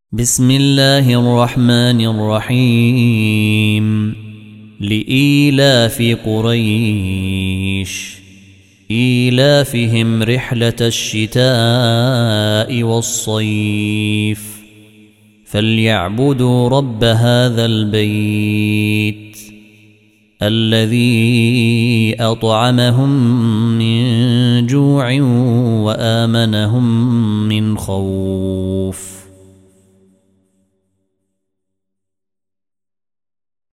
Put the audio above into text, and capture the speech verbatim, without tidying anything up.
بسم الله الرحمن الرحيم لإيلاف قريش إيلافهم رحلة الشتاء والصيف فليعبدوا رب هذا البيت الذي أطعمهم من جوع وآمنهم من خوف.